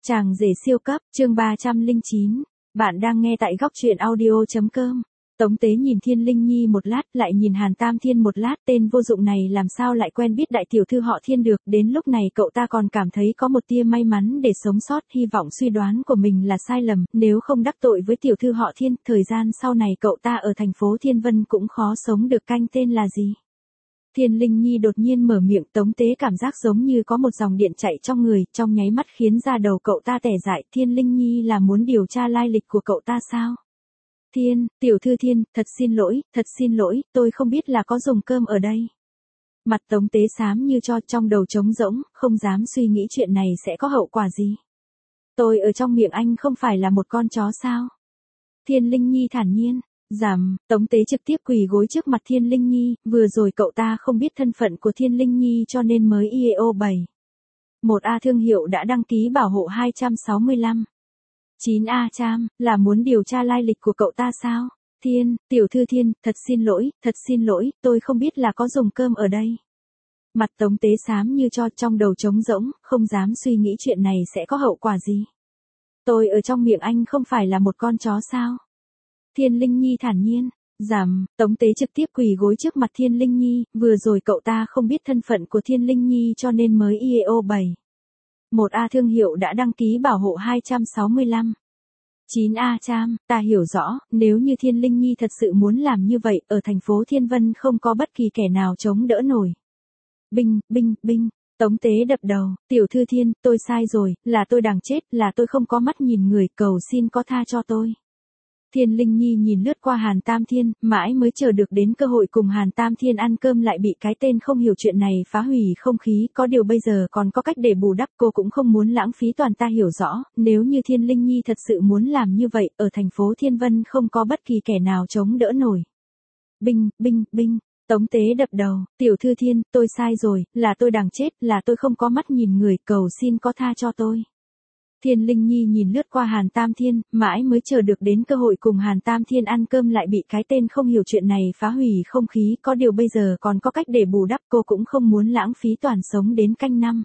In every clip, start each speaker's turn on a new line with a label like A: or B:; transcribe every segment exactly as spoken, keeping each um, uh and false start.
A: Chàng rể siêu cấp, chương ba trăm lẻ chín. Bạn đang nghe tại góc truyện audio.com. Tống Tế nhìn Thiên Linh Nhi một lát, lại nhìn Hàn Tam Thiên một lát, tên vô dụng này làm sao lại quen biết đại tiểu thư họ Thiên được, đến lúc này cậu ta còn cảm thấy có một tia may mắn để sống sót, hy vọng suy đoán của mình là sai lầm, nếu không đắc tội với tiểu thư họ Thiên, thời gian sau này cậu ta ở thành phố Thiên Vân cũng khó sống được. Canh tên là gì? Thiên Linh Nhi đột nhiên mở miệng, Tống Tế cảm giác giống như có một dòng điện chạy trong người, trong nháy mắt khiến da đầu cậu ta tẻ dại. Thiên Linh Nhi là muốn điều tra lai lịch của cậu ta sao? Thiên, tiểu thư Thiên, thật xin lỗi, thật xin lỗi, tôi không biết là có dùng cơm ở đây. Mặt Tống Tế xám như cho, trong đầu trống rỗng, không dám suy nghĩ chuyện này sẽ có hậu quả gì. Tôi ở trong miệng anh không phải là một con chó sao? Thiên Linh Nhi thản nhiên. Giảm, Tống Tế trực tiếp quỳ gối trước mặt Thiên Linh Nhi, vừa rồi cậu ta không biết thân phận của Thiên Linh Nhi cho nên mới i e o bảy. một A thương hiệu đã đăng ký bảo hộ hai trăm sáu mươi lăm. chín A Cham, là muốn điều tra lai lịch của cậu ta sao? Thiên, tiểu thư Thiên, thật xin lỗi, thật xin lỗi, tôi không biết là có dùng cơm ở đây. Mặt Tống Tế xám như cho, trong đầu trống rỗng, không dám suy nghĩ chuyện này sẽ có hậu quả gì. Tôi ở trong miệng anh không phải là một con chó sao? Thiên Linh Nhi thản nhiên. Giảm, Tống Tế trực tiếp quỳ gối trước mặt Thiên Linh Nhi, vừa rồi cậu ta không biết thân phận của Thiên Linh Nhi cho nên mới i e o bảy. một A thương hiệu đã đăng ký bảo hộ hai trăm sáu mươi lăm. chín A Cham, ta hiểu rõ, nếu như Thiên Linh Nhi thật sự muốn làm như vậy, ở thành phố Thiên Vân không có bất kỳ kẻ nào chống đỡ nổi. Binh, binh, binh. Tống Tế đập đầu, tiểu thư Thiên, tôi sai rồi, là tôi đáng chết, là tôi không có mắt nhìn người, cầu xin có tha cho tôi. Thiên Linh Nhi nhìn lướt qua Hàn Tam Thiên, mãi mới chờ được đến cơ hội cùng Hàn Tam Thiên ăn cơm lại bị cái tên không hiểu chuyện này phá hủy không khí, có điều bây giờ còn có cách để bù đắp, cô cũng không muốn lãng phí toàn ta hiểu rõ, nếu như Thiên Linh Nhi thật sự muốn làm như vậy, ở thành phố Thiên Vân không có bất kỳ kẻ nào chống đỡ nổi. Binh, binh, binh. Tống Tế đập đầu, tiểu thư Thiên, tôi sai rồi, là tôi đáng chết, là tôi không có mắt nhìn người, cầu xin có tha cho tôi. Thiên Linh Nhi nhìn lướt qua Hàn Tam Thiên, mãi mới chờ được đến cơ hội cùng Hàn Tam Thiên ăn cơm lại bị cái tên không hiểu chuyện này phá hủy không khí, có điều bây giờ còn có cách để bù đắp, cô cũng không muốn lãng phí toàn sống đến canh năm.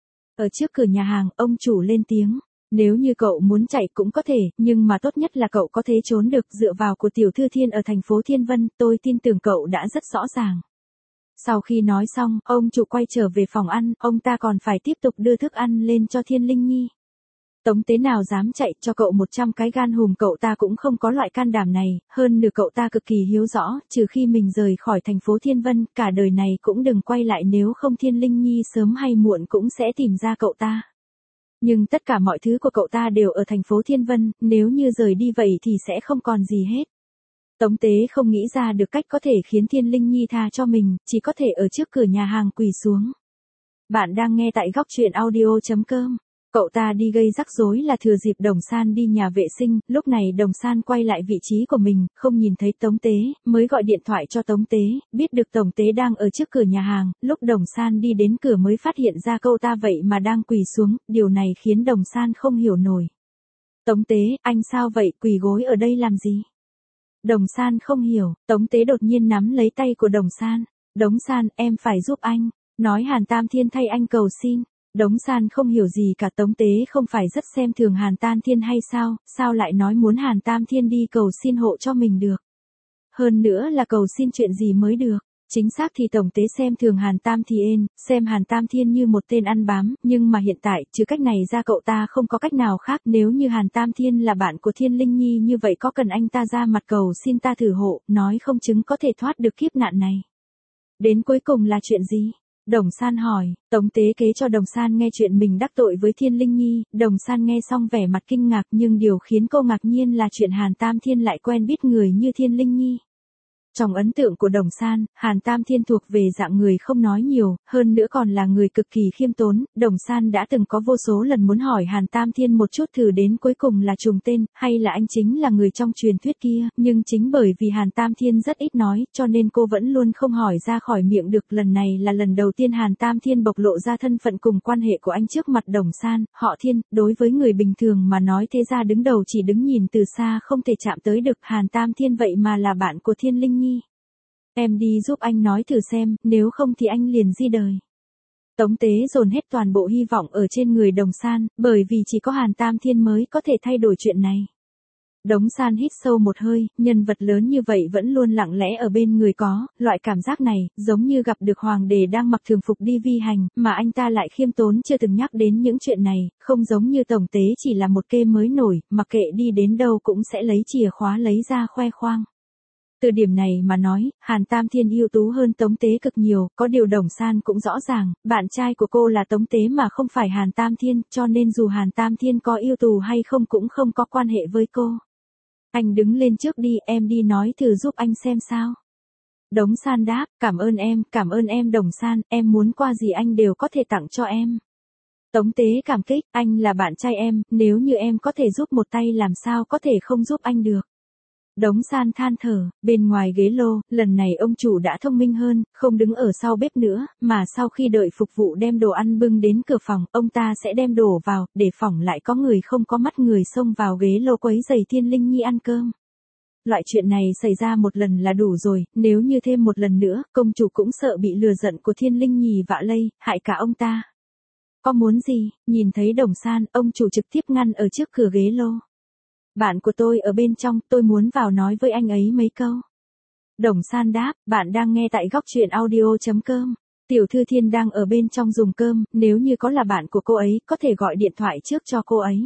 A: Ở trước cửa nhà hàng, ông chủ lên tiếng, nếu như cậu muốn chạy cũng có thể, nhưng mà tốt nhất là cậu có thể trốn được, dựa vào của tiểu thư Thiên ở thành phố Thiên Vân, tôi tin tưởng cậu đã rất rõ ràng. Sau khi nói xong, ông chủ quay trở về phòng ăn, ông ta còn phải tiếp tục đưa thức ăn lên cho Thiên Linh Nhi. Tống Tế nào dám chạy, cho cậu một trăm cái gan hùm cậu ta cũng không có loại can đảm này, hơn nửa cậu ta cực kỳ hiếu rõ, trừ khi mình rời khỏi thành phố Thiên Vân, cả đời này cũng đừng quay lại, nếu không Thiên Linh Nhi sớm hay muộn cũng sẽ tìm ra cậu ta. Nhưng tất cả mọi thứ của cậu ta đều ở thành phố Thiên Vân, nếu như rời đi vậy thì sẽ không còn gì hết. Tống Tế không nghĩ ra được cách có thể khiến Thiên Linh Nhi tha cho mình, chỉ có thể ở trước cửa nhà hàng quỳ xuống. Bạn đang nghe tại góc truyện audio.com. Cậu ta đi gây rắc rối là thừa dịp Đồng San đi nhà vệ sinh, lúc này Đồng San quay lại vị trí của mình, không nhìn thấy Tống Tế, mới gọi điện thoại cho Tống Tế, biết được Tống Tế đang ở trước cửa nhà hàng, lúc Đồng San đi đến cửa mới phát hiện ra cậu ta vậy mà đang quỳ xuống, điều này khiến Đồng San không hiểu nổi. Tống Tế, anh sao vậy, quỳ gối ở đây làm gì? Đồng San không hiểu, Tống Tế đột nhiên nắm lấy tay của Đồng San, Đồng San, em phải giúp anh, nói Hàn Tam Thiên thay anh cầu xin. Đống San không hiểu gì cả, Tống Tế không phải rất xem thường Hàn Tam Thiên hay sao, sao lại nói muốn Hàn Tam Thiên đi cầu xin hộ cho mình được. Hơn nữa là cầu xin chuyện gì mới được, chính xác thì Tống Tế xem thường Hàn Tam Thiên, xem Hàn Tam Thiên như một tên ăn bám, nhưng mà hiện tại, trừ cách này ra cậu ta không có cách nào khác, nếu như Hàn Tam Thiên là bạn của Thiên Linh Nhi như vậy có cần anh ta ra mặt cầu xin ta thử hộ, nói không chứng có thể thoát được kiếp nạn này. Đến cuối cùng là chuyện gì? Đồng San hỏi, Tống Tế kể cho Đồng San nghe chuyện mình đắc tội với Thiên Linh Nhi, Đồng San nghe xong vẻ mặt kinh ngạc, nhưng điều khiến cô ngạc nhiên là chuyện Hàn Tam Thiên lại quen biết người như Thiên Linh Nhi. Trong ấn tượng của Đồng San, Hàn Tam Thiên thuộc về dạng người không nói nhiều, hơn nữa còn là người cực kỳ khiêm tốn, Đồng San đã từng có vô số lần muốn hỏi Hàn Tam Thiên một chút thử đến cuối cùng là trùng tên, hay là anh chính là người trong truyền thuyết kia, nhưng chính bởi vì Hàn Tam Thiên rất ít nói, cho nên cô vẫn luôn không hỏi ra khỏi miệng được, lần này là lần đầu tiên Hàn Tam Thiên bộc lộ ra thân phận cùng quan hệ của anh trước mặt Đồng San, họ Thiên, đối với người bình thường mà nói thế ra đứng đầu chỉ đứng nhìn từ xa không thể chạm tới được, Hàn Tam Thiên vậy mà là bạn của Thiên Linh Nhi. Em đi giúp anh nói thử xem, nếu không thì anh liền di đời. Tống Tế dồn hết toàn bộ hy vọng ở trên người Đồng San, bởi vì chỉ có Hàn Tam Thiên mới có thể thay đổi chuyện này. Đống San hít sâu một hơi, nhân vật lớn như vậy vẫn luôn lặng lẽ ở bên người có, loại cảm giác này, giống như gặp được hoàng đế đang mặc thường phục đi vi hành, mà anh ta lại khiêm tốn chưa từng nhắc đến những chuyện này, không giống như Tổng Tế chỉ là một kê mới nổi, mặc kệ đi đến đâu cũng sẽ lấy chìa khóa lấy ra khoe khoang. Từ điểm này mà nói, Hàn Tam Thiên ưu tú hơn Tống Tế cực nhiều, có điều Đồng San cũng rõ ràng, bạn trai của cô là Tống Tế mà không phải Hàn Tam Thiên, cho nên dù Hàn Tam Thiên có ưu tú hay không cũng không có quan hệ với cô. Anh đứng lên trước đi, em đi nói thử giúp anh xem sao. Đống San đáp, cảm ơn em, cảm ơn em Đồng San, em muốn qua gì anh đều có thể tặng cho em. Tống Tế cảm kích, anh là bạn trai em, nếu như em có thể giúp một tay làm sao có thể không giúp anh được. Đống San than thở, bên ngoài ghế lô, lần này ông chủ đã thông minh hơn, không đứng ở sau bếp nữa, mà sau khi đợi phục vụ đem đồ ăn bưng đến cửa phòng, ông ta sẽ đem đổ vào, để phòng lại có người không có mắt người xông vào ghế lô quấy rầy Thiên Linh Nhi ăn cơm. Loại chuyện này xảy ra một lần là đủ rồi, nếu như thêm một lần nữa, công chủ cũng sợ bị lừa giận của Thiên Linh Nhi vạ lây, hại cả ông ta. Có muốn gì, nhìn thấy Đồng San, ông chủ trực tiếp ngăn ở trước cửa ghế lô. Bạn của tôi ở bên trong, tôi muốn vào nói với anh ấy mấy câu. Đồng San đáp, bạn đang nghe tại góc truyện audio chấm com. Tiểu thư Thiên đang ở bên trong dùng cơm, nếu như có là bạn của cô ấy, có thể gọi điện thoại trước cho cô ấy.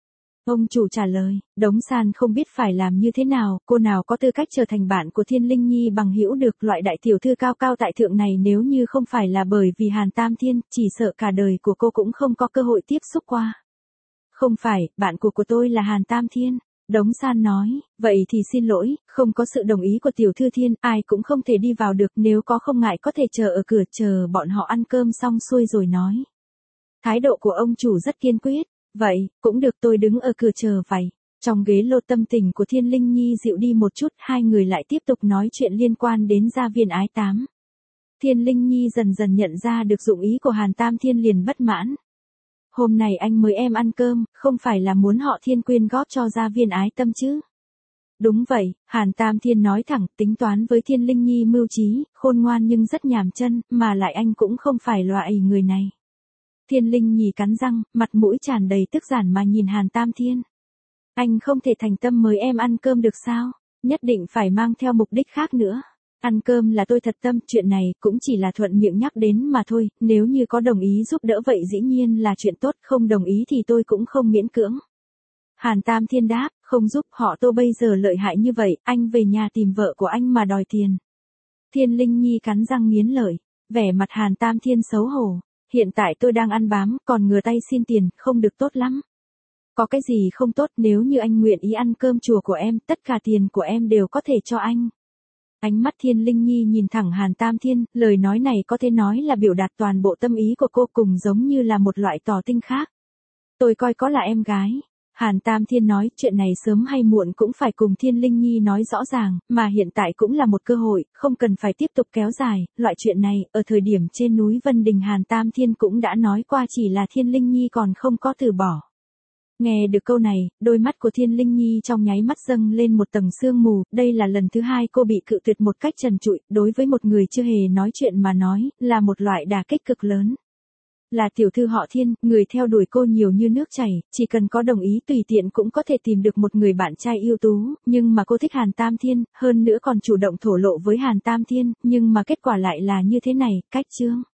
A: Ông chủ trả lời, Đống San không biết phải làm như thế nào, cô nào có tư cách trở thành bạn của Thiên Linh Nhi bằng hữu được, loại đại tiểu thư cao cao tại thượng này nếu như không phải là bởi vì Hàn Tam Thiên, chỉ sợ cả đời của cô cũng không có cơ hội tiếp xúc qua. Không phải, bạn của của tôi là Hàn Tam Thiên. Đống San nói, vậy thì xin lỗi, không có sự đồng ý của tiểu thư Thiên, ai cũng không thể đi vào được, nếu có không ngại có thể chờ ở cửa chờ bọn họ ăn cơm xong xuôi rồi nói. Thái độ của ông chủ rất kiên quyết, vậy, cũng được tôi đứng ở cửa chờ vậy. Trong ghế lô tâm tình của Thiên Linh Nhi dịu đi một chút, hai người lại tiếp tục nói chuyện liên quan đến gia viên ái tám. Thiên Linh Nhi dần dần nhận ra được dụng ý của Hàn Tam Thiên liền bất mãn. Hôm nay anh mời em ăn cơm, không phải là muốn họ Thiên quyên góp cho gia viên ái tâm chứ? Đúng vậy, Hàn Tam Thiên nói thẳng, tính toán với Thiên Linh Nhi mưu trí, khôn ngoan nhưng rất nhàm chân, mà lại anh cũng không phải loại người này. Thiên Linh Nhi cắn răng, mặt mũi tràn đầy tức giản mà nhìn Hàn Tam Thiên. Anh không thể thành tâm mời em ăn cơm được sao? Nhất định phải mang theo mục đích khác nữa. Ăn cơm là tôi thật tâm, chuyện này cũng chỉ là thuận miệng nhắc đến mà thôi, nếu như có đồng ý giúp đỡ vậy dĩ nhiên là chuyện tốt, không đồng ý thì tôi cũng không miễn cưỡng. Hàn Tam Thiên đáp, không giúp họ tôi bây giờ lợi hại như vậy, anh về nhà tìm vợ của anh mà đòi tiền. Thiên Linh Nhi cắn răng nghiến lợi, vẻ mặt Hàn Tam Thiên xấu hổ, hiện tại tôi đang ăn bám, còn ngửa tay xin tiền, không được tốt lắm. Có cái gì không tốt, nếu như anh nguyện ý ăn cơm chùa của em, tất cả tiền của em đều có thể cho anh. Ánh mắt Thiên Linh Nhi nhìn thẳng Hàn Tam Thiên, lời nói này có thể nói là biểu đạt toàn bộ tâm ý của cô, cùng giống như là một loại tỏ tình khác. Tôi coi có là em gái. Hàn Tam Thiên nói, chuyện này sớm hay muộn cũng phải cùng Thiên Linh Nhi nói rõ ràng, mà hiện tại cũng là một cơ hội, không cần phải tiếp tục kéo dài, loại chuyện này, ở thời điểm trên núi Vân Đình Hàn Tam Thiên cũng đã nói qua, chỉ là Thiên Linh Nhi còn không có từ bỏ. Nghe được câu này, đôi mắt của Thiên Linh Nhi trong nháy mắt dâng lên một tầng sương mù, đây là lần thứ hai cô bị cự tuyệt một cách trần trụi, đối với một người chưa hề nói chuyện mà nói, là một loại đả kích cực lớn. Là tiểu thư họ Thiên, người theo đuổi cô nhiều như nước chảy, chỉ cần có đồng ý tùy tiện cũng có thể tìm được một người bạn trai ưu tú, nhưng mà cô thích Hàn Tam Thiên, hơn nữa còn chủ động thổ lộ với Hàn Tam Thiên, nhưng mà kết quả lại là như thế này, cách chương.